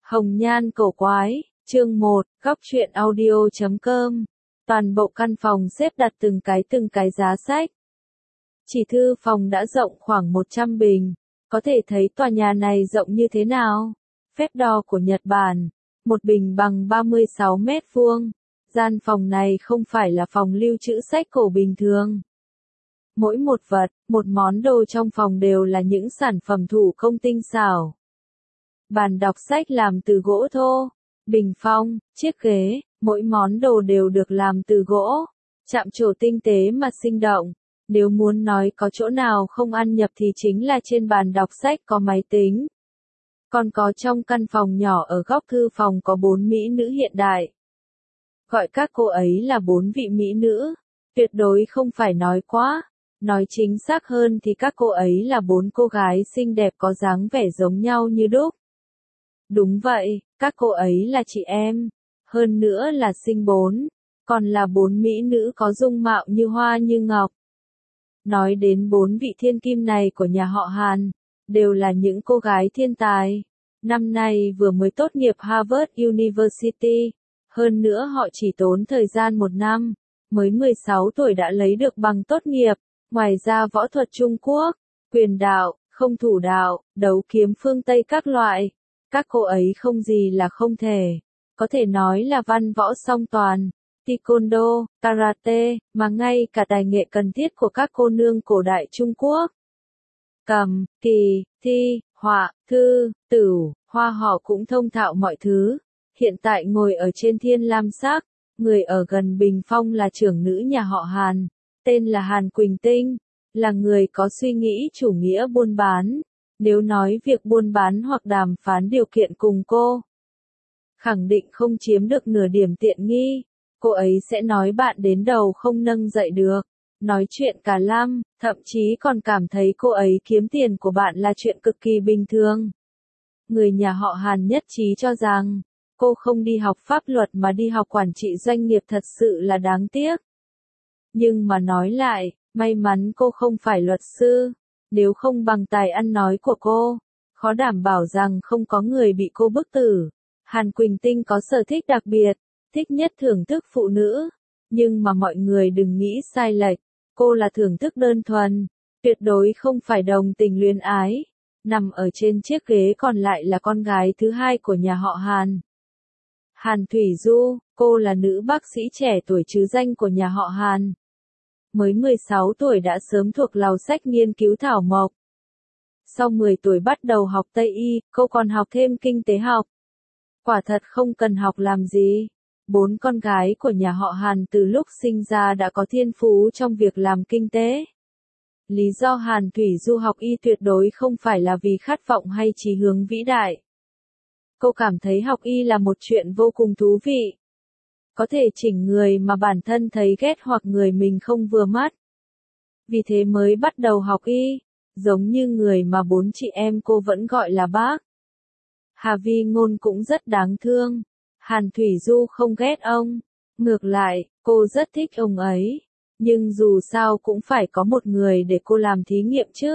Hồng nhan cổ quái, chương 1, góc truyện audio.com. Toàn bộ căn phòng xếp đặt từng cái giá sách. Chỉ thư phòng đã rộng khoảng 100 bình, có thể thấy tòa nhà này rộng như thế nào. Phép đo của Nhật Bản, một bình bằng 36 mét vuông. Gian phòng này không phải là phòng lưu trữ sách cổ bình thường. Mỗi một vật, một món đồ trong phòng đều là những sản phẩm thủ công tinh xảo. Bàn đọc sách làm từ gỗ thô, bình phong, chiếc ghế, mỗi món đồ đều được làm từ gỗ, chạm trổ tinh tế mà sinh động. Nếu muốn nói có chỗ nào không ăn nhập thì chính là trên bàn đọc sách có máy tính. Còn có trong căn phòng nhỏ ở góc thư phòng có 4 mỹ nữ hiện đại. Gọi các cô ấy là 4 vị mỹ nữ, tuyệt đối không phải nói quá. Nói chính xác hơn thì các cô ấy là 4 cô gái xinh đẹp có dáng vẻ giống nhau như đúc. Đúng vậy, các cô ấy là chị em, hơn nữa là sinh 4, còn là 4 mỹ nữ có dung mạo như hoa như ngọc. Nói đến 4 vị thiên kim này của nhà họ Hàn, đều là những cô gái thiên tài. Năm nay vừa mới tốt nghiệp Harvard University, hơn nữa họ chỉ tốn thời gian 1 năm, mới 16 tuổi đã lấy được bằng tốt nghiệp. Ngoài ra võ thuật Trung Quốc, quyền đạo, không thủ đạo, đấu kiếm phương Tây các loại. Các cô ấy không gì là không thể. Có thể nói là văn võ song toàn, taekwondo, karate, mà ngay cả tài nghệ cần thiết của các cô nương cổ đại Trung Quốc. Cầm, kỳ, thi, họa, thư, tửu, hoa họ cũng thông thạo mọi thứ. Hiện tại ngồi ở trên thiên lam sắc, người ở gần bình phong là trưởng nữ nhà họ Hàn, tên là Hàn Quỳnh Tinh, là người có suy nghĩ chủ nghĩa buôn bán. Nếu nói việc buôn bán hoặc đàm phán điều kiện cùng cô, khẳng định không chiếm được nửa điểm tiện nghi. Cô ấy sẽ nói bạn đến đầu không nâng dậy được, nói chuyện cả lăm, thậm chí còn cảm thấy cô ấy kiếm tiền của bạn là chuyện cực kỳ bình thường. Người nhà họ Hàn nhất trí cho rằng, cô không đi học pháp luật mà đi học quản trị doanh nghiệp thật sự là đáng tiếc. Nhưng mà nói lại, may mắn cô không phải luật sư. Nếu không bằng tài ăn nói của cô, khó đảm bảo rằng không có người bị cô bức tử. Hàn Quỳnh Tinh có sở thích đặc biệt, thích nhất thưởng thức phụ nữ. Nhưng mà mọi người đừng nghĩ sai lệch, cô là thưởng thức đơn thuần, tuyệt đối không phải đồng tình luyến ái. Nằm ở trên chiếc ghế còn lại là con gái thứ hai của nhà họ Hàn. Hàn Thủy Du, cô là nữ bác sĩ trẻ tuổi trứ danh của nhà họ Hàn. Mới 16 tuổi đã sớm thuộc lào sách nghiên cứu thảo mộc. Sau 10 tuổi bắt đầu học Tây Y, cô còn học thêm kinh tế học. Quả thật không cần học làm gì. 4 con gái của nhà họ Hàn từ lúc sinh ra đã có thiên phú trong việc làm kinh tế. Lý do Hàn Thủy Du học y tuyệt đối không phải là vì khát vọng hay chí hướng vĩ đại. Cô cảm thấy học y là một chuyện vô cùng thú vị. Có thể chỉnh người mà bản thân thấy ghét hoặc người mình không vừa mắt. Vì thế mới bắt đầu học y, giống như người mà 4 chị em cô vẫn gọi là bác. Hà Vi Ngôn cũng rất đáng thương. Hàn Thủy Du không ghét ông. Ngược lại, cô rất thích ông ấy. Nhưng dù sao cũng phải có một người để cô làm thí nghiệm chứ.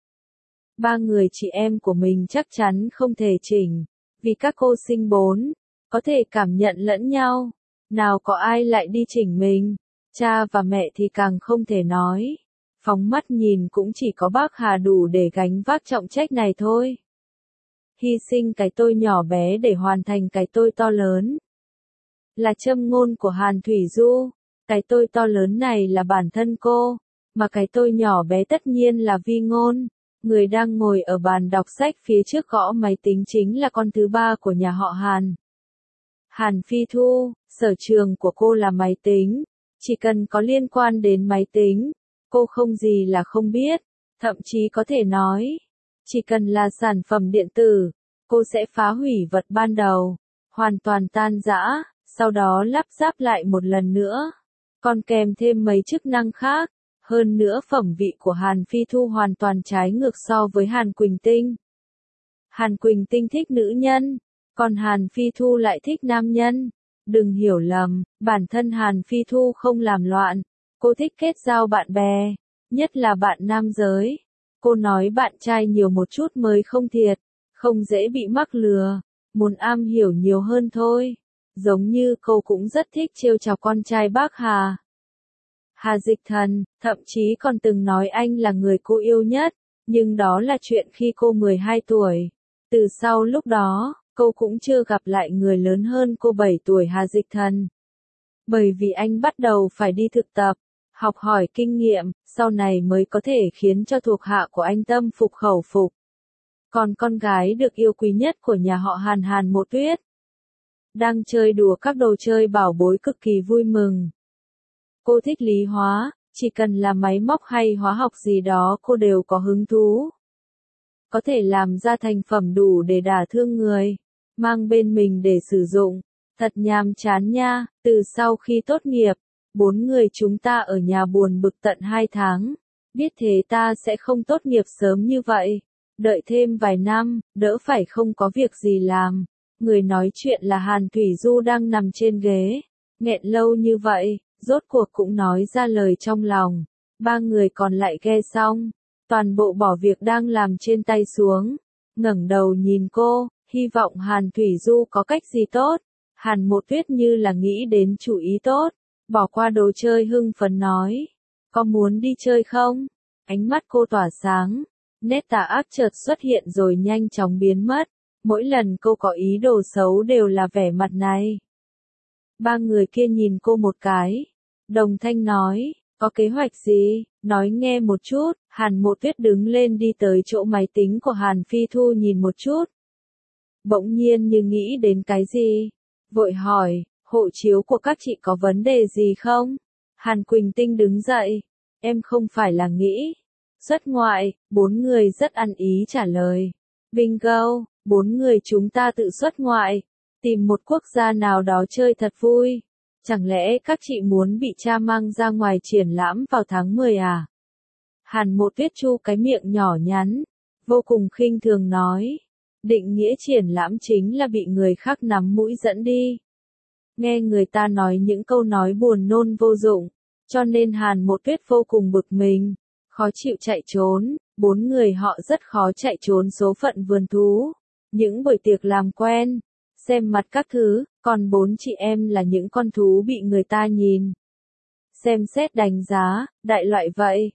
3 người chị em của mình chắc chắn không thể chỉnh. Vì các cô sinh 4, có thể cảm nhận lẫn nhau. Nào có ai lại đi chỉnh mình, cha và mẹ thì càng không thể nói. Phóng mắt nhìn cũng chỉ có bác Hà đủ để gánh vác trọng trách này thôi. Hy sinh cái tôi nhỏ bé để hoàn thành cái tôi to lớn. Là châm ngôn của Hàn Thủy Du, cái tôi to lớn này là bản thân cô, mà cái tôi nhỏ bé tất nhiên là Vi Ngôn. Người đang ngồi ở bàn đọc sách phía trước gõ máy tính chính là con thứ 3 của nhà họ Hàn. Hàn Phi Thu, sở trường của cô là máy tính, chỉ cần có liên quan đến máy tính, cô không gì là không biết, thậm chí có thể nói, chỉ cần là sản phẩm điện tử, cô sẽ phá hủy vật ban đầu, hoàn toàn tan rã, sau đó lắp ráp lại một lần nữa, còn kèm thêm mấy chức năng khác. Hơn nữa phẩm vị của Hàn Phi Thu hoàn toàn trái ngược so với Hàn Quỳnh Tinh. Hàn Quỳnh Tinh thích nữ nhân, còn Hàn Phi Thu lại thích nam nhân. Đừng hiểu lầm, bản thân Hàn Phi Thu không làm loạn. Cô thích kết giao bạn bè, nhất là bạn nam giới. Cô nói bạn trai nhiều một chút mới không thiệt, không dễ bị mắc lừa. muốn am hiểu nhiều hơn thôi. Giống như cô cũng rất thích trêu chọc con trai bác Hà. Hà Dịch Thần, thậm chí còn từng nói anh là người cô yêu nhất, nhưng đó là chuyện khi cô 12 tuổi. Từ sau lúc đó, cô cũng chưa gặp lại người lớn hơn cô 7 tuổi Hà Dịch Thần. Bởi vì anh bắt đầu phải đi thực tập, học hỏi kinh nghiệm, sau này mới có thể khiến cho thuộc hạ của anh tâm phục khẩu phục. Còn con gái được yêu quý nhất của nhà họ Hàn Hàn Mộ Tuyết đang chơi đùa các đồ chơi bảo bối cực kỳ vui mừng. Cô thích lý hóa, chỉ cần là máy móc hay hóa học gì đó cô đều có hứng thú. Có thể làm ra thành phẩm đủ để đả thương người, mang bên mình để sử dụng. Thật nhàm chán nha, từ sau khi tốt nghiệp, 4 người chúng ta ở nhà buồn bực tận 2 tháng. Biết thế ta sẽ không tốt nghiệp sớm như vậy. Đợi thêm vài năm, đỡ phải không có việc gì làm. Người nói chuyện là Hàn Thủy Du đang nằm trên ghế. Nghẹn lâu như vậy, rốt cuộc cũng nói ra lời trong lòng. 3 người còn lại nghe xong, toàn bộ bỏ việc đang làm trên tay xuống. Ngẩng đầu nhìn cô, hy vọng Hàn Thủy Du có cách gì tốt. Hàn Mộ Tuyết như là nghĩ đến chủ ý tốt, bỏ qua đồ chơi hưng phấn nói. Có muốn đi chơi không? Ánh mắt cô tỏa sáng, nét tà ác chợt xuất hiện rồi nhanh chóng biến mất. Mỗi lần cô có ý đồ xấu đều là vẻ mặt này. 3 người kia nhìn cô một cái. Đồng thanh nói, có kế hoạch gì? Nói nghe một chút. Hàn Mộ Tuyết đứng lên đi tới chỗ máy tính của Hàn Phi Thu nhìn một chút. Bỗng nhiên như nghĩ đến cái gì? Vội hỏi, hộ chiếu của các chị có vấn đề gì không? Hàn Quỳnh Tinh đứng dậy. Em không phải là nghĩ xuất ngoại. 4 người rất ăn ý trả lời. Bingo, 4 người chúng ta tự xuất ngoại. Tìm một quốc gia nào đó chơi thật vui. Chẳng lẽ các chị muốn bị cha mang ra ngoài triển lãm vào tháng 10 à? Hàn Mộ Tuyết chu cái miệng nhỏ nhắn, vô cùng khinh thường nói. Định nghĩa triển lãm chính là bị người khác nắm mũi dẫn đi. Nghe người ta nói những câu nói buồn nôn vô dụng, cho nên Hàn Mộ Tuyết vô cùng bực mình, khó chịu chạy trốn. 4 người họ rất khó chạy trốn số phận vườn thú. Những buổi tiệc làm quen, xem mặt các thứ, còn 4 chị em là những con thú bị người ta nhìn. Xem xét đánh giá, đại loại vậy,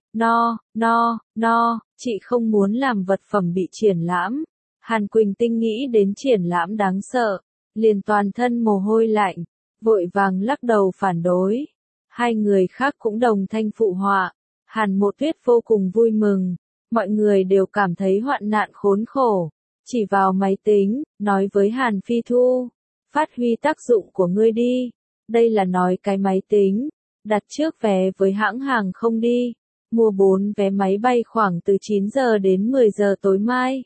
no, chị không muốn làm vật phẩm bị triển lãm. Hàn Quỳnh Tinh nghĩ đến triển lãm đáng sợ, liền toàn thân mồ hôi lạnh, vội vàng lắc đầu phản đối. 2 người khác cũng đồng thanh phụ họa. Hàn Mộ Tuyết vô cùng vui mừng, mọi người đều cảm thấy hoạn nạn khốn khổ. Chỉ vào máy tính, nói với Hàn Phi Thu, phát huy tác dụng của ngươi đi. Đây là nói cái máy tính, đặt trước vé với hãng hàng không đi, mua 4 vé máy bay khoảng từ 9 giờ đến 10 giờ tối mai.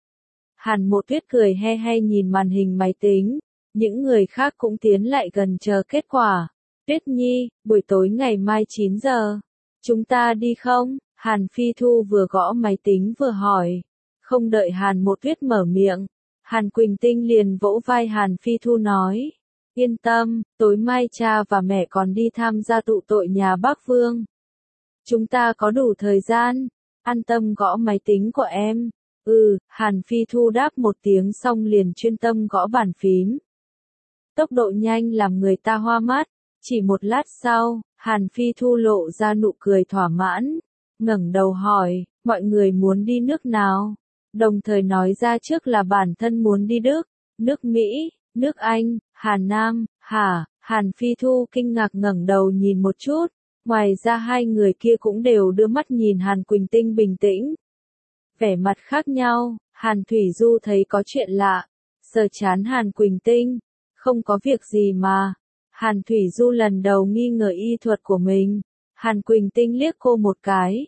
Hàn Mộ Tuyết cười he he nhìn màn hình máy tính, những người khác cũng tiến lại gần chờ kết quả. Tuyết Nhi, buổi tối ngày mai 9 giờ, chúng ta đi không? Hàn Phi Thu vừa gõ máy tính vừa hỏi. Không đợi Hàn Mộ Tuyết mở miệng, Hàn Quỳnh Tinh liền vỗ vai Hàn Phi Thu nói. Yên tâm, tối mai cha và mẹ còn đi tham gia tụ tội nhà bác Vương. Chúng ta có đủ thời gian, an tâm gõ máy tính của em. Hàn Phi Thu đáp một tiếng xong liền chuyên tâm gõ bàn phím. Tốc độ nhanh làm người ta hoa mắt, chỉ một lát sau, Hàn Phi Thu lộ ra nụ cười thỏa mãn, ngẩng đầu hỏi, mọi người muốn đi nước nào? Đồng thời nói ra trước là bản thân muốn đi Đức, nước Mỹ, nước Anh, Hàn Nam, Hàn Phi Thu kinh ngạc ngẩng đầu nhìn một chút, ngoài ra 2 người kia cũng đều đưa mắt nhìn Hàn Quỳnh Tinh bình tĩnh. Vẻ mặt khác nhau, Hàn Thủy Du thấy có chuyện lạ, sờ chán Hàn Quỳnh Tinh, không có việc gì mà. Hàn Thủy Du lần đầu nghi ngờ y thuật của mình, Hàn Quỳnh Tinh liếc cô một cái,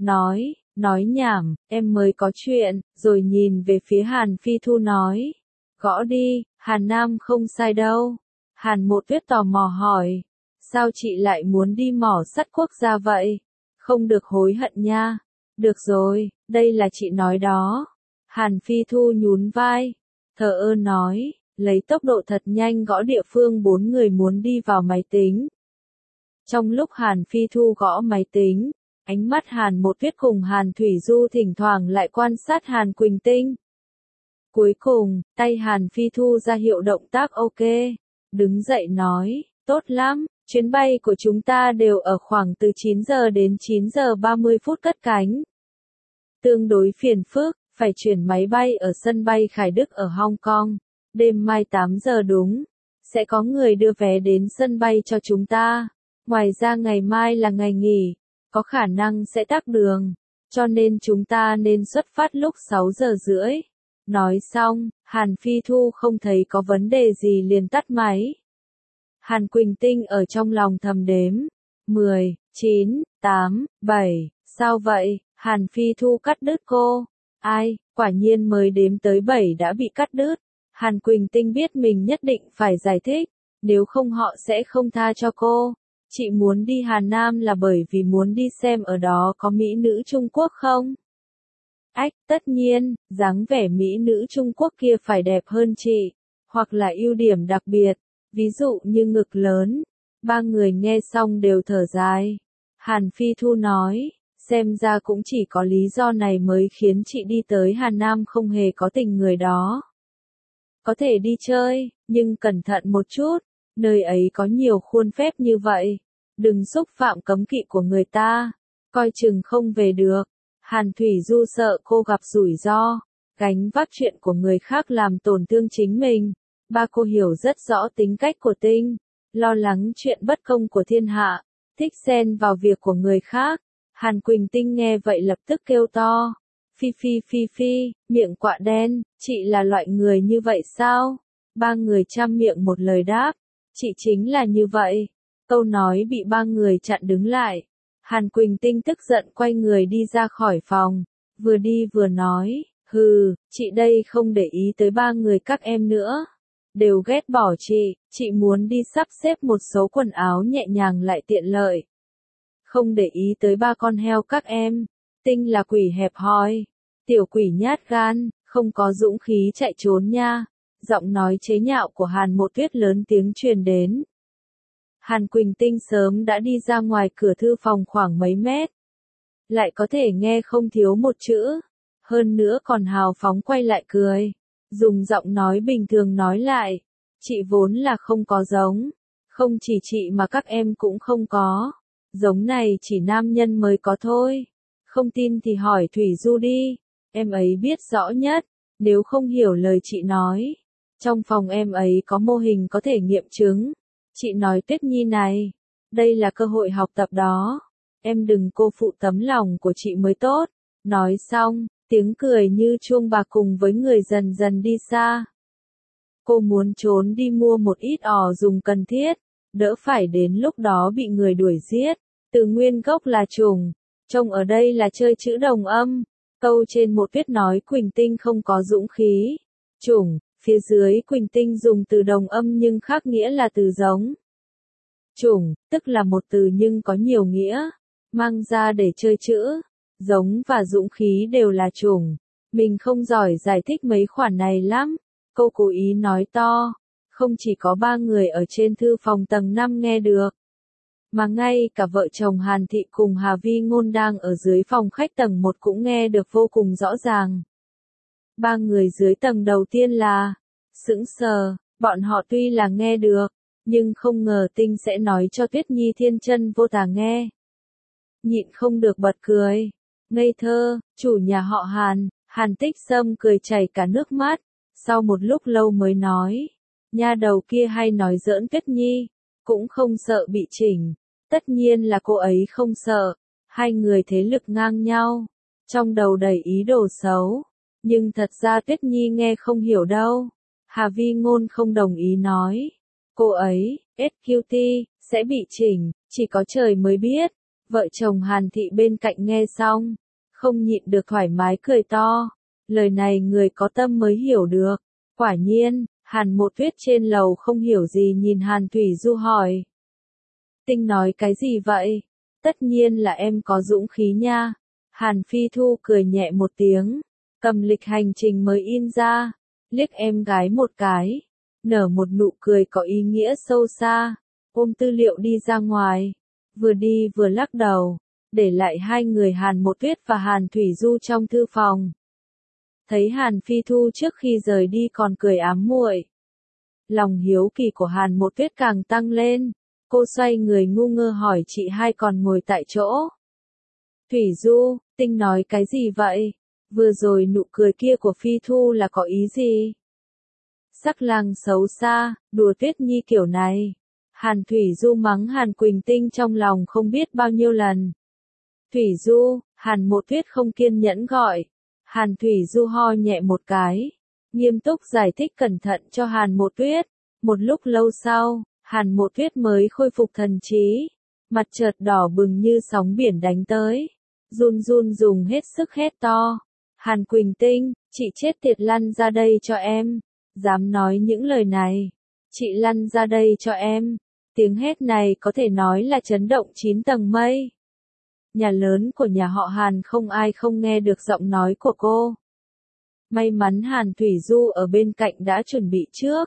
nói nhảm, em mới có chuyện, rồi nhìn về phía Hàn Phi Thu nói, gõ đi, Hàn Nam không sai đâu. Hàn Mộ Tuyết tò mò hỏi, sao chị lại muốn đi mỏ sắt quốc gia vậy? Không được hối hận nha. Được rồi, đây là chị nói đó. Hàn Phi Thu nhún vai, thờ ơ nói, lấy tốc độ thật nhanh gõ địa phương 4 người muốn đi vào máy tính. Trong lúc Hàn Phi Thu gõ máy tính, ánh mắt Hàn Mộ Tuyết cùng Hàn Thủy Du thỉnh thoảng lại quan sát Hàn Quỳnh Tinh. Cuối cùng, tay Hàn Phi Thu ra hiệu động tác ok. Đứng dậy nói, tốt lắm, chuyến bay của chúng ta đều ở khoảng từ 9 giờ đến 9 giờ 30 phút cất cánh. Tương đối phiền phức, phải chuyển máy bay ở sân bay Khải Đức ở Hong Kong. Đêm mai 8 giờ đúng, sẽ có người đưa vé đến sân bay cho chúng ta. Ngoài ra ngày mai là ngày nghỉ, có khả năng sẽ tắc đường, cho nên chúng ta nên xuất phát lúc 6 giờ rưỡi. Nói xong, Hàn Phi Thu không thấy có vấn đề gì liền tắt máy. Hàn Quỳnh Tinh ở trong lòng thầm đếm. 10, 9, 8, 7, sao vậy? Hàn Phi Thu cắt đứt cô. Ai, quả nhiên mới đếm tới 7 đã bị cắt đứt. Hàn Quỳnh Tinh biết mình nhất định phải giải thích, nếu không họ sẽ không tha cho cô. Chị muốn đi Hà Nam là bởi vì muốn đi xem ở đó có mỹ nữ Trung Quốc không? Ách, tất nhiên, dáng vẻ mỹ nữ Trung Quốc kia phải đẹp hơn chị, hoặc là ưu điểm đặc biệt, ví dụ như ngực lớn. Ba người nghe xong đều thở dài. Hàn Phi Thu nói, xem ra cũng chỉ có lý do này mới khiến chị đi tới Hà Nam không hề có tình người đó. Có thể đi chơi, nhưng cẩn thận một chút, nơi ấy có nhiều khuôn phép như vậy. Đừng xúc phạm cấm kỵ của người ta, coi chừng không về được. Hàn Thủy Du sợ cô gặp rủi ro, gánh vác chuyện của người khác làm tổn thương chính mình. Ba cô hiểu rất rõ tính cách của Tinh, lo lắng chuyện bất công của thiên hạ, thích xen vào việc của người khác. Hàn Quỳnh Tinh nghe vậy lập tức kêu to. Phi phi phi phi, miệng quạ đen, chị là loại người như vậy sao? Ba người chăm miệng một lời đáp, chị chính là như vậy. Câu nói bị ba người chặn đứng lại. Hàn Quỳnh Tinh tức giận quay người đi ra khỏi phòng, vừa đi vừa nói, hừ, chị đây không để ý tới ba người các em nữa. Đều ghét bỏ chị muốn đi sắp xếp một số quần áo nhẹ nhàng lại tiện lợi. Không để ý tới ba con heo các em. Tinh là quỷ hẹp hòi, tiểu quỷ nhát gan, không có dũng khí chạy trốn nha. Giọng nói chế nhạo của Hàn Mộ Tuyết lớn tiếng truyền đến. Hàn Quỳnh Tinh sớm đã đi ra ngoài cửa thư phòng khoảng mấy mét. Lại có thể nghe không thiếu một chữ. Hơn nữa còn hào phóng quay lại cười. Dùng giọng nói bình thường nói lại. Chị vốn là không có giống. Không chỉ chị mà các em cũng không có. Giống này chỉ nam nhân mới có thôi. Không tin thì hỏi Thủy Du đi. Em ấy biết rõ nhất. Nếu không hiểu lời chị nói. Trong phòng em ấy có mô hình có thể nghiệm chứng. Chị nói Tuyết Nhi này. Đây là cơ hội học tập đó. Em đừng cô phụ tấm lòng của chị mới tốt. Nói xong, tiếng cười như chuông bạc cùng với người dần dần đi xa. Cô muốn trốn đi mua một ít dùng cần thiết. Đỡ phải đến lúc đó bị người đuổi giết. Từ nguyên gốc là trùng. Trông ở đây là chơi chữ đồng âm. Câu trên một Tuyết nói Quỳnh Tinh không có dũng khí. Trùng, phía dưới Quỳnh Tinh dùng từ đồng âm nhưng khác nghĩa là từ giống. Trùng, tức là một từ nhưng có nhiều nghĩa. Mang ra để chơi chữ. Giống và dũng khí đều là trùng. Mình không giỏi giải thích mấy khoản này lắm. Cô cố ý nói to. Không chỉ có ba người ở trên thư phòng tầng 5 nghe được. Mà ngay cả vợ chồng Hàn Thị cùng Hà Vi Ngôn đang ở dưới phòng khách tầng 1 cũng nghe được vô cùng rõ ràng. Ba người dưới tầng đầu tiên là sững sờ, bọn họ tuy là nghe được, nhưng không ngờ Tinh sẽ nói cho Tuyết Nhi thiên chân vô tà nghe. Nhịn không được bật cười. Ngây thơ, chủ nhà họ Hàn, Hàn Tích Sâm cười chảy cả nước mắt, sau một lúc lâu mới nói, nha đầu kia hay nói giỡn Tuyết Nhi, cũng không sợ bị chỉnh. Tất nhiên là cô ấy không sợ, hai người thế lực ngang nhau, trong đầu đầy ý đồ xấu, nhưng thật ra Tuyết Nhi nghe không hiểu đâu. Hà Vi Ngôn không đồng ý nói, cô ấy, SQT, sẽ bị chỉnh, chỉ có trời mới biết. Vợ chồng Hàn Thị bên cạnh nghe xong, không nhịn được thoải mái cười to, lời này người có tâm mới hiểu được. Quả nhiên, Hàn Mộ Tuyết trên lầu không hiểu gì nhìn Hàn Thủy Du hỏi. Tinh nói cái gì vậy? Tất nhiên là em có dũng khí nha. Hàn Phi Thu cười nhẹ một tiếng, cầm lịch hành trình mới in ra, liếc em gái một cái, nở một nụ cười có ý nghĩa sâu xa, ôm tư liệu đi ra ngoài, vừa đi vừa lắc đầu, để lại hai người Hàn Mộ Tuyết và Hàn Thủy Du trong thư phòng. thấy Hàn Phi Thu trước khi rời đi còn cười ám muội. Lòng hiếu kỳ của Hàn Mộ Tuyết càng tăng lên, cô xoay người ngu ngơ hỏi chị hai còn ngồi tại chỗ. Thủy Du, Tinh nói cái gì vậy? Vừa rồi nụ cười kia của Phi Thu là có ý gì? Sắc lang xấu xa, đùa Tuyết Nhi kiểu này. Hàn Thủy Du mắng Hàn Quỳnh Tinh trong lòng không biết bao nhiêu lần. Thủy Du, Hàn Mộ Tuyết không kiên nhẫn gọi. Hàn Thủy Du ho nhẹ một cái, nghiêm túc giải thích cẩn thận cho Hàn Mộ Tuyết. Một lúc lâu sau, Hàn Mộ Tuyết mới khôi phục thần trí, mặt chợt đỏ bừng như sóng biển đánh tới, run run dùng hết sức hét to. Hàn Quỳnh Tinh, chị chết tiệt lăn ra đây cho em, dám nói những lời này, chị lăn ra đây cho em. Tiếng hét này có thể nói là chấn động 9 tầng mây. Nhà lớn của nhà họ Hàn không ai không nghe được giọng nói của cô. May mắn Hàn Thủy Du ở bên cạnh đã chuẩn bị trước,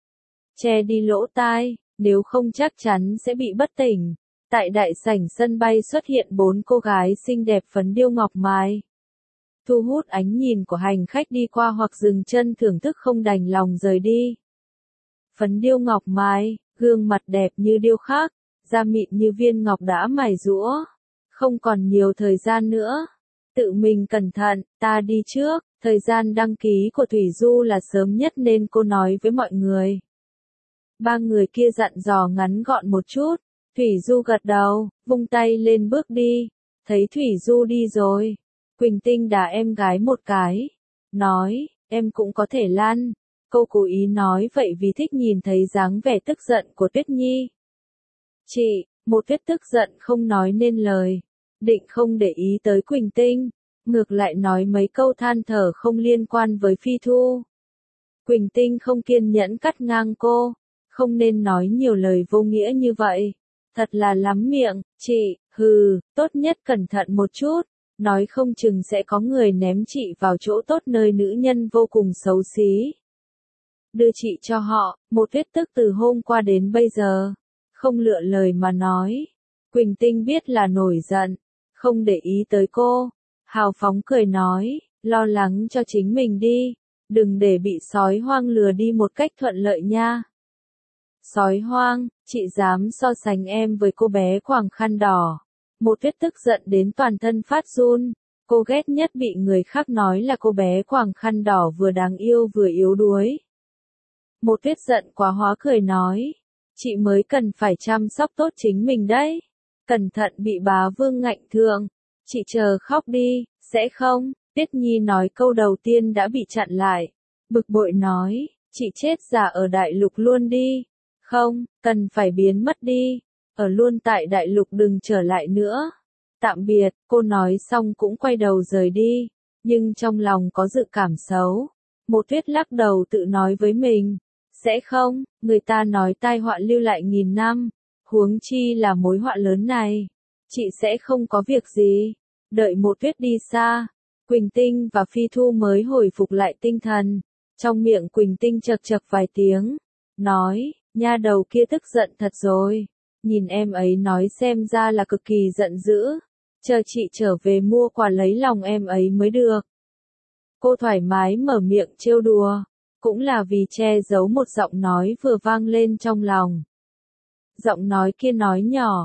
che đi lỗ tai, nếu không chắc chắn sẽ bị bất tỉnh. Tại đại sảnh sân bay xuất hiện 4 cô gái xinh đẹp phấn điêu ngọc mài, thu hút ánh nhìn của hành khách đi qua hoặc dừng chân thưởng thức không đành lòng rời đi. Phấn điêu ngọc mài, gương mặt đẹp như điêu khắc, da mịn như viên ngọc đã mài giũa. Không còn nhiều thời gian nữa. Tự mình cẩn thận, ta đi trước. Thời gian đăng ký của Thủy Du là sớm nhất nên cô nói với mọi người. Ba người kia dặn dò ngắn gọn một chút. Thủy Du gật đầu, vung tay lên bước đi. Thấy Thủy Du đi rồi, Quỳnh Tinh đá em gái một cái, nói, em cũng có thể lăn. Cô cố ý nói vậy vì thích nhìn thấy dáng vẻ tức giận của Tuyết Nhi. Chị, Một Tuyết tức giận không nói nên lời, định không để ý tới Quỳnh Tinh, ngược lại nói mấy câu than thở không liên quan với Phi Thu. Quỳnh Tinh không kiên nhẫn cắt ngang cô, không nên nói nhiều lời vô nghĩa như vậy, thật là lắm miệng. Chị, tốt nhất cẩn thận một chút, nói không chừng sẽ có người ném chị vào chỗ tốt nơi nữ nhân vô cùng xấu xí. Đưa chị cho họ. Một Tuyết tức từ hôm qua đến bây giờ, không lựa lời mà nói. Quỳnh Tinh biết là nổi giận, không để ý tới cô, hào phóng cười nói, lo lắng cho chính mình đi, đừng để bị sói hoang lừa đi một cách thuận lợi nha. Sói hoang, chị dám so sánh em với cô bé quàng khăn đỏ. Một Tuyết tức giận đến toàn thân phát run, cô ghét nhất bị người khác nói là cô bé quàng khăn đỏ vừa đáng yêu vừa yếu đuối. Một Tuyết giận quá hóa cười nói, chị mới cần phải chăm sóc tốt chính mình đấy, cẩn thận bị bá vương ngạnh thượng, chị chờ khóc đi, sẽ không? Tuyết Nhi nói câu đầu tiên đã bị chặn lại, bực bội nói, chị chết già ở đại lục luôn đi, không, cần phải biến mất đi, ở luôn tại đại lục đừng trở lại nữa. Tạm biệt, cô nói xong cũng quay đầu rời đi, nhưng trong lòng có dự cảm xấu. Một Tuyết lắc đầu tự nói với mình, sẽ không, người ta nói tai họa lưu lại nghìn năm, huống chi là mối họa lớn này, chị sẽ không có việc gì. Đợi Một Tuyết đi xa, Quỳnh Tinh và Phi Thu mới hồi phục lại tinh thần, trong miệng Quỳnh Tinh chậc chậc vài tiếng, nói, nha đầu kia tức giận thật rồi, nhìn em ấy nói xem ra là cực kỳ giận dữ, chờ chị trở về mua quà lấy lòng em ấy mới được. Cô thoải mái mở miệng trêu đùa, cũng là vì che giấu một giọng nói vừa vang lên trong lòng. Giọng nói kia nói nhỏ,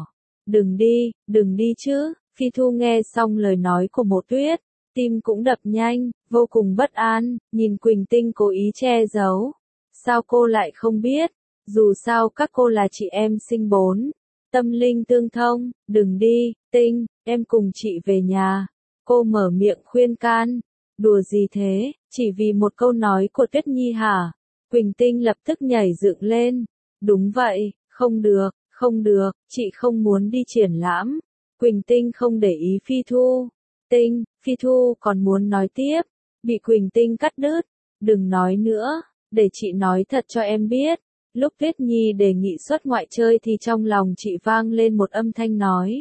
đừng đi chứ. Phi Thu nghe xong lời nói của Một Tuyết, tim cũng đập nhanh, vô cùng bất an, nhìn Quỳnh Tinh cố ý che giấu. Sao cô lại không biết, dù sao các cô là chị em sinh bốn, tâm linh tương thông, đừng đi, Tinh, em cùng chị về nhà. Cô mở miệng khuyên can, đùa gì thế, chỉ vì một câu nói của Tuyết Nhi hả? Quỳnh Tinh lập tức nhảy dựng lên, đúng vậy, không được, chị không muốn đi triển lãm. Quỳnh Tinh không để ý Phi Thu. Phi Thu còn muốn nói tiếp, bị Quỳnh Tinh cắt đứt, đừng nói nữa, để chị nói thật cho em biết. Lúc Tuyết Nhi đề nghị xuất ngoại chơi thì trong lòng chị vang lên một âm thanh nói.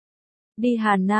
Đi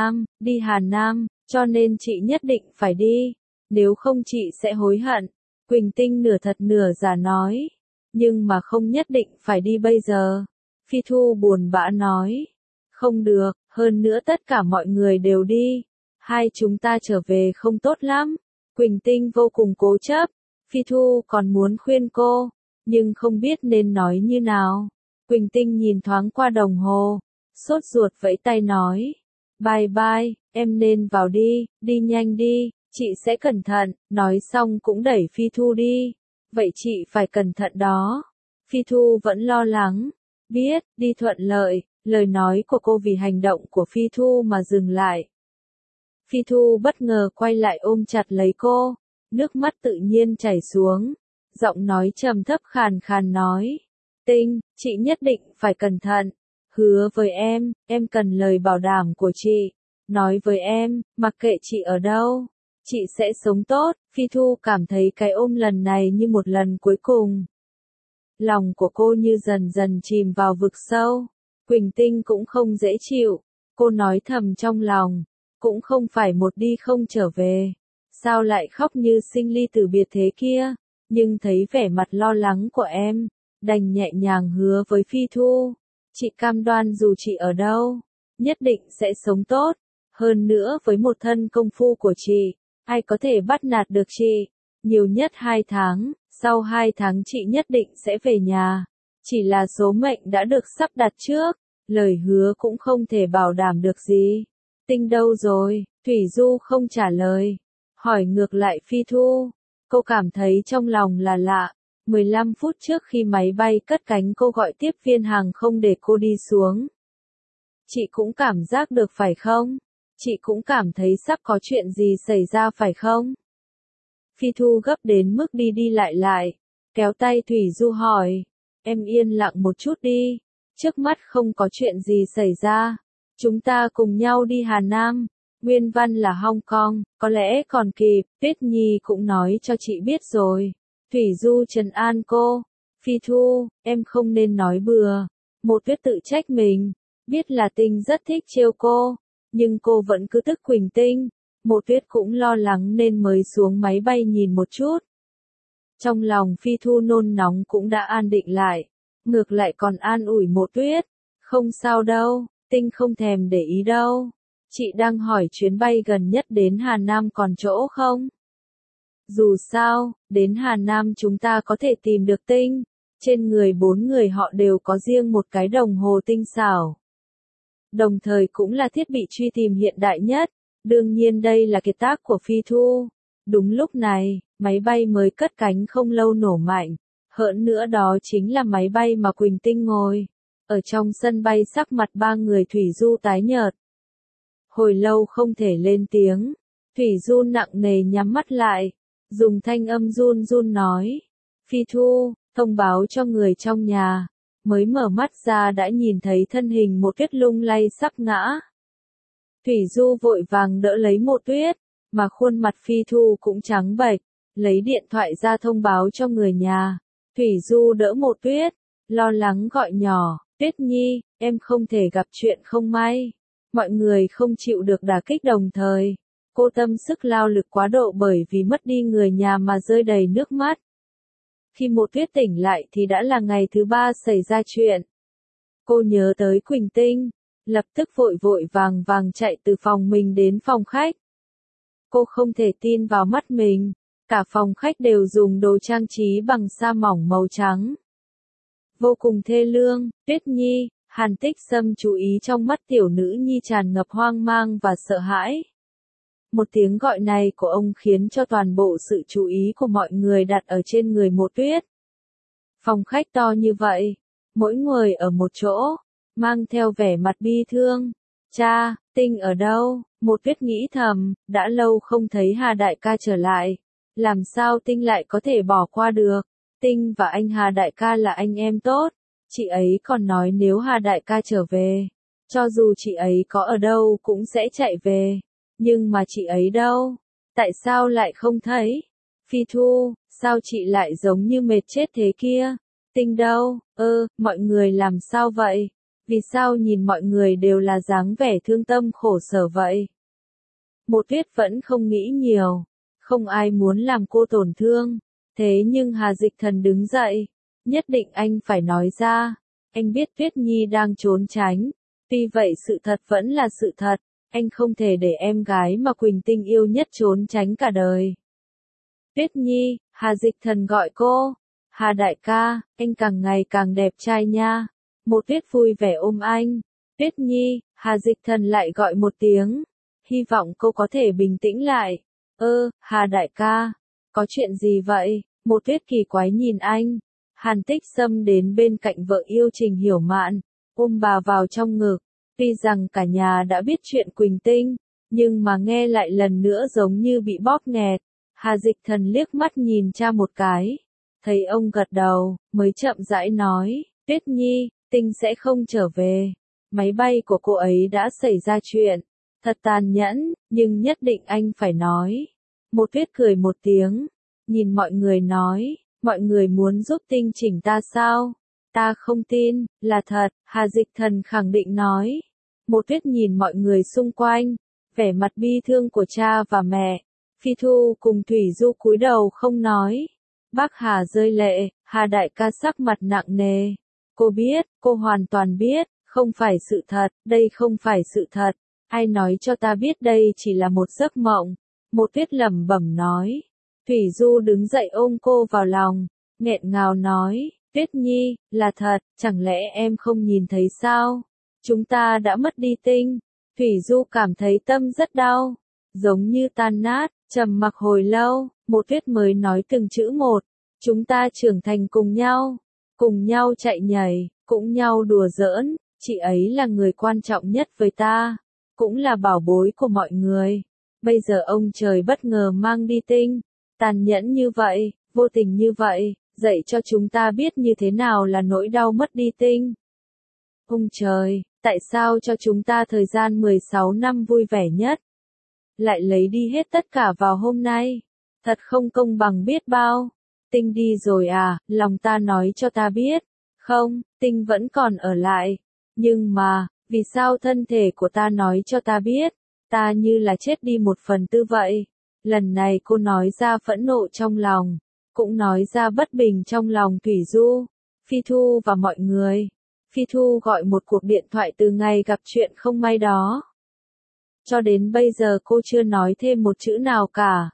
Hà Nam, cho nên chị nhất định phải đi, nếu không chị sẽ hối hận. Quỳnh Tinh nửa thật nửa giả nói, nhưng mà không nhất định phải đi bây giờ. Phi Thu buồn bã nói, không được, hơn nữa tất cả mọi người đều đi, hai chúng ta trở về không tốt lắm. Quỳnh Tinh vô cùng cố chấp, Phi Thu còn muốn khuyên cô, nhưng không biết nên nói như nào. Quỳnh Tinh nhìn thoáng qua đồng hồ, sốt ruột vẫy tay nói, bye bye, em nên vào đi, đi nhanh đi, chị sẽ cẩn thận, nói xong cũng đẩy Phi Thu đi, vậy chị phải cẩn thận đó. Phi Thu vẫn lo lắng, biết, đi thuận lợi, lời nói của cô vì hành động của Phi Thu mà dừng lại. Phi Thu bất ngờ quay lại ôm chặt lấy cô, nước mắt tự nhiên chảy xuống, giọng nói trầm thấp khàn khàn nói, Tinh, chị nhất định phải cẩn thận, hứa với em cần lời bảo đảm của chị, nói với em, mặc kệ chị ở đâu, chị sẽ sống tốt. Phi Thu cảm thấy cái ôm lần này như một lần cuối cùng. Lòng của cô như dần dần chìm vào vực sâu, Quỳnh Tinh cũng không dễ chịu, cô nói thầm trong lòng, cũng không phải một đi không trở về, sao lại khóc như sinh ly tử biệt thế kia, nhưng thấy vẻ mặt lo lắng của em, đành nhẹ nhàng hứa với Phi Thu, chị cam đoan dù chị ở đâu, nhất định sẽ sống tốt, hơn nữa với một thân công phu của chị, ai có thể bắt nạt được chị, nhiều nhất 2 tháng, sau 2 tháng chị nhất định sẽ về nhà, chỉ là số mệnh đã được sắp đặt trước, lời hứa cũng không thể bảo đảm được gì. Tinh đâu rồi? Thủy Du không trả lời, hỏi ngược lại Phi Thu, cô cảm thấy trong lòng là lạ. 15 phút trước khi máy bay cất cánh cô gọi tiếp viên hàng không để cô đi xuống. Chị cũng cảm giác được phải không? Chị cũng cảm thấy sắp có chuyện gì xảy ra phải không? Phi Thu gấp đến mức đi đi lại, kéo tay Thủy Du hỏi, em yên lặng một chút đi, trước mắt không có chuyện gì xảy ra, chúng ta cùng nhau đi Hà Nam, nguyên văn là Hong Kong, có lẽ còn kịp, Tuyết Nhi cũng nói cho chị biết rồi. Thủy Du trấn an cô, Phi Thu, em không nên nói bừa, Một Tuyết tự trách mình, biết là Tinh rất thích trêu cô, nhưng cô vẫn cứ tức Quỳnh Tinh, Một Tuyết cũng lo lắng nên mới xuống máy bay nhìn một chút. Trong lòng Phi Thu nôn nóng cũng đã an định lại, ngược lại còn an ủi Một Tuyết, không sao đâu, Tinh không thèm để ý đâu, chị đang hỏi chuyến bay gần nhất đến Hà Nam còn chỗ không? Dù sao, đến Hà Nam chúng ta có thể tìm được Tinh, trên người 4 người họ đều có riêng một cái đồng hồ tinh xảo. Đồng thời cũng là thiết bị truy tìm hiện đại nhất, đương nhiên đây là kiệt tác của Phi Thu. Đúng lúc này, máy bay mới cất cánh không lâu nổ mạnh, hơn nữa đó chính là máy bay mà Quỳnh Tinh ngồi. Ở trong sân bay sắc mặt 3 người Thủy Du tái nhợt. Hồi lâu không thể lên tiếng, Thủy Du nặng nề nhắm mắt lại, dùng thanh âm run run nói, Phi Thu, thông báo cho người trong nhà, mới mở mắt ra đã nhìn thấy thân hình Một Tuyết lung lay sắp ngã. Thủy Du vội vàng đỡ lấy Một Tuyết, mà khuôn mặt Phi Thu cũng trắng bệch, lấy điện thoại ra thông báo cho người nhà. Thủy Du đỡ Một Tuyết, lo lắng gọi nhỏ, Tuyết Nhi, em không thể gặp chuyện không may. Mọi người không chịu được đả kích đồng thời. Cô tâm sức lao lực quá độ bởi vì mất đi người nhà mà rơi đầy nước mắt. Khi Một Tuyết tỉnh lại thì đã là ngày thứ 3 xảy ra chuyện. Cô nhớ tới Quỳnh Tinh, lập tức vội vội vàng vàng chạy từ phòng mình đến phòng khách. Cô không thể tin vào mắt mình, cả phòng khách đều dùng đồ trang trí bằng sa mỏng màu trắng. Vô cùng thê lương, Tuyết Nhi, Hàn Tích Sâm chú ý trong mắt tiểu nữ nhi tràn ngập hoang mang và sợ hãi. Một tiếng gọi này của ông khiến cho toàn bộ sự chú ý của mọi người đặt ở trên người Một Tuyết. Phòng khách to như vậy, mỗi người ở một chỗ, mang theo vẻ mặt bi thương. Cha, Tinh ở đâu? Một Tuyết nghĩ thầm, đã lâu không thấy Hà đại ca trở lại. Làm sao Tinh lại có thể bỏ qua được? Tinh và anh Hà đại ca là anh em tốt. Chị ấy còn nói nếu Hà đại ca trở về, cho dù chị ấy có ở đâu cũng sẽ chạy về. Nhưng mà chị ấy đâu? Tại sao lại không thấy? Phi Thu, sao chị lại giống như mệt chết thế kia? Tinh đâu? Mọi người làm sao vậy? Vì sao nhìn mọi người đều là dáng vẻ thương tâm khổ sở vậy? Một Tuyết vẫn không nghĩ nhiều. Không ai muốn làm cô tổn thương. Thế nhưng Hà Dịch Thần đứng dậy. Nhất định anh phải nói ra. Anh biết Tuyết Nhi đang trốn tránh. Tuy vậy sự thật vẫn là sự thật. Anh không thể để em gái mà Quỳnh Tinh yêu nhất trốn tránh cả đời. Tuyết Nhi, Hà Dịch Thần gọi cô. Hà đại ca, anh càng ngày càng đẹp trai nha. Một Tuyết vui vẻ ôm anh. Tuyết Nhi, Hà Dịch Thần lại gọi một tiếng. Hy vọng cô có thể bình tĩnh lại. Hà đại ca, có chuyện gì vậy? Một Tuyết kỳ quái nhìn anh. Hàn Tích Sâm đến bên cạnh vợ yêu Trình Hiểu Mạn, ôm bà vào trong ngực. Tuy rằng cả nhà đã biết chuyện Quỳnh Tinh, nhưng mà nghe lại lần nữa giống như bị bóp nghẹt. Hà Dịch Thần liếc mắt nhìn cha một cái. Thấy ông gật đầu, mới chậm rãi nói, Tuyết Nhi, Tinh sẽ không trở về. Máy bay của cô ấy đã xảy ra chuyện. Thật tàn nhẫn, nhưng nhất định anh phải nói. Một Tuyết cười một tiếng, nhìn mọi người nói, mọi người muốn giúp Tinh chỉnh ta sao? Ta không tin, là thật, Hà Dịch Thần khẳng định nói. Một Tuyết nhìn mọi người xung quanh, vẻ mặt bi thương của cha và mẹ. Phi Thu cùng Thủy Du cúi đầu không nói. Bác Hà rơi lệ, Hà đại ca sắc mặt nặng nề. Cô biết, cô hoàn toàn biết, không phải sự thật, đây không phải sự thật. Ai nói cho ta biết đây chỉ là một giấc mộng. Một Tuyết lẩm bẩm nói. Thủy Du đứng dậy ôm cô vào lòng, nghẹn ngào nói, Tuyết Nhi, là thật, chẳng lẽ em không nhìn thấy sao? Chúng ta đã mất đi Tinh. Thủy Du cảm thấy tâm rất đau, giống như tan nát, trầm mặc hồi lâu, Một Tuyết mới nói từng chữ một. Chúng ta trưởng thành cùng nhau chạy nhảy, cùng nhau đùa giỡn, chị ấy là người quan trọng nhất với ta, cũng là bảo bối của mọi người. Bây giờ ông trời bất ngờ mang đi Tinh, tàn nhẫn như vậy, vô tình như vậy, dạy cho chúng ta biết như thế nào là nỗi đau mất đi Tinh. Ông trời, tại sao cho chúng ta thời gian 16 năm vui vẻ nhất, lại lấy đi hết tất cả vào hôm nay? Thật không công bằng biết bao. Tinh đi rồi à, lòng ta nói cho ta biết. Không, Tinh vẫn còn ở lại. Nhưng mà, vì sao thân thể của ta nói cho ta biết, ta như là chết đi 1/4 vậy. Lần này cô nói ra phẫn nộ trong lòng, cũng nói ra bất bình trong lòng Thủy Du, Phi Thu và mọi người. Phi Thu gọi một cuộc điện thoại từ ngày gặp chuyện không may đó. Cho đến bây giờ cô chưa nói thêm một chữ nào cả.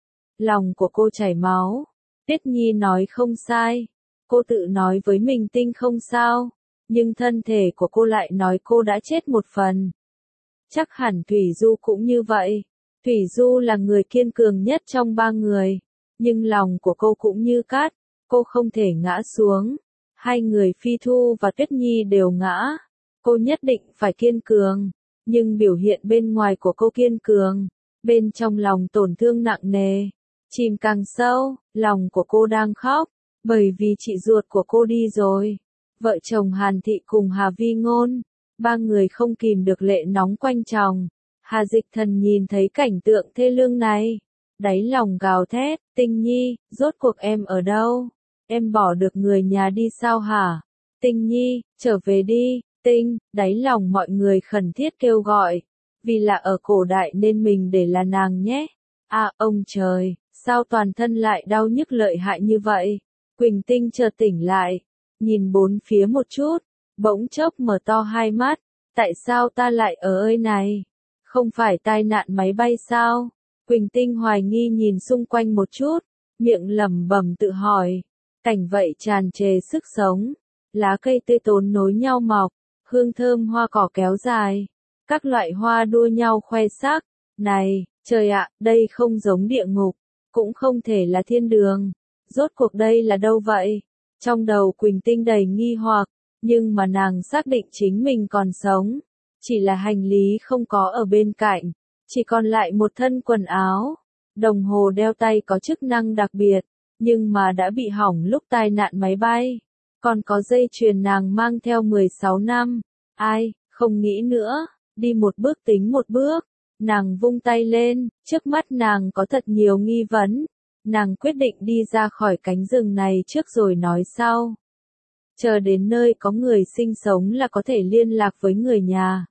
Lòng của cô chảy máu. Tuyết Nhi nói không sai. Cô tự nói với mình Tinh không sao. Nhưng thân thể của cô lại nói cô đã chết một phần. Chắc hẳn Thủy Du cũng như vậy. Thủy Du là người kiên cường nhất trong ba người. Nhưng lòng của cô cũng như cát. Cô không thể ngã xuống. Hai người Phi Thu và Tuyết Nhi đều ngã. Cô nhất định phải kiên cường. Nhưng biểu hiện bên ngoài của cô kiên cường. Bên trong lòng tổn thương nặng nề. Chìm càng sâu, lòng của cô đang khóc. Bởi vì chị ruột của cô đi rồi. Vợ chồng Hàn Thị cùng Hà Vi Ngôn. Ba người không kìm được lệ nóng quanh chồng. Hà Dịch Thần nhìn thấy cảnh tượng thê lương này. Đáy lòng gào thét, Tinh Nhi, rốt cuộc em ở đâu? Em bỏ được người nhà đi sao hả? Tinh Nhi, trở về đi, Tinh, đáy lòng mọi người khẩn thiết kêu gọi. Vì là ở cổ đại nên mình để là nàng nhé. À, ông trời, sao toàn thân lại đau nhức lợi hại như vậy? Quỳnh Tinh chợt tỉnh lại, nhìn bốn phía một chút, bỗng chốc mở to hai mắt. Tại sao ta lại ở nơi này? Không phải tai nạn máy bay sao? Quỳnh Tinh hoài nghi nhìn xung quanh một chút, miệng lẩm bẩm tự hỏi. Cảnh vậy tràn trề sức sống, lá cây tươi tốn nối nhau mọc, hương thơm hoa cỏ kéo dài, các loại hoa đua nhau khoe sắc. Này, trời ạ, đây không giống địa ngục, cũng không thể là thiên đường. Rốt cuộc đây là đâu vậy? Trong đầu Quỳnh Tinh đầy nghi hoặc, nhưng mà nàng xác định chính mình còn sống. Chỉ là hành lý không có ở bên cạnh, chỉ còn lại một thân quần áo. Đồng hồ đeo tay có chức năng đặc biệt, nhưng mà đã bị hỏng lúc tai nạn máy bay. Còn có dây chuyền nàng mang theo 16 năm. Ai, không nghĩ nữa, đi một bước tính một bước. Nàng vung tay lên, trước mắt nàng có thật nhiều nghi vấn. Nàng quyết định đi ra khỏi cánh rừng này trước rồi nói sau. Chờ đến nơi có người sinh sống là có thể liên lạc với người nhà.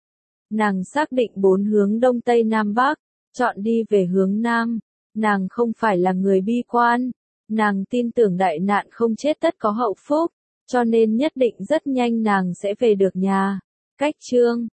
Nàng xác định 4 hướng Đông Tây Nam Bắc, chọn đi về hướng Nam. Nàng không phải là người bi quan. Nàng tin tưởng đại nạn không chết tất có hậu phúc, cho nên nhất định rất nhanh nàng sẽ về được nhà. Cách chương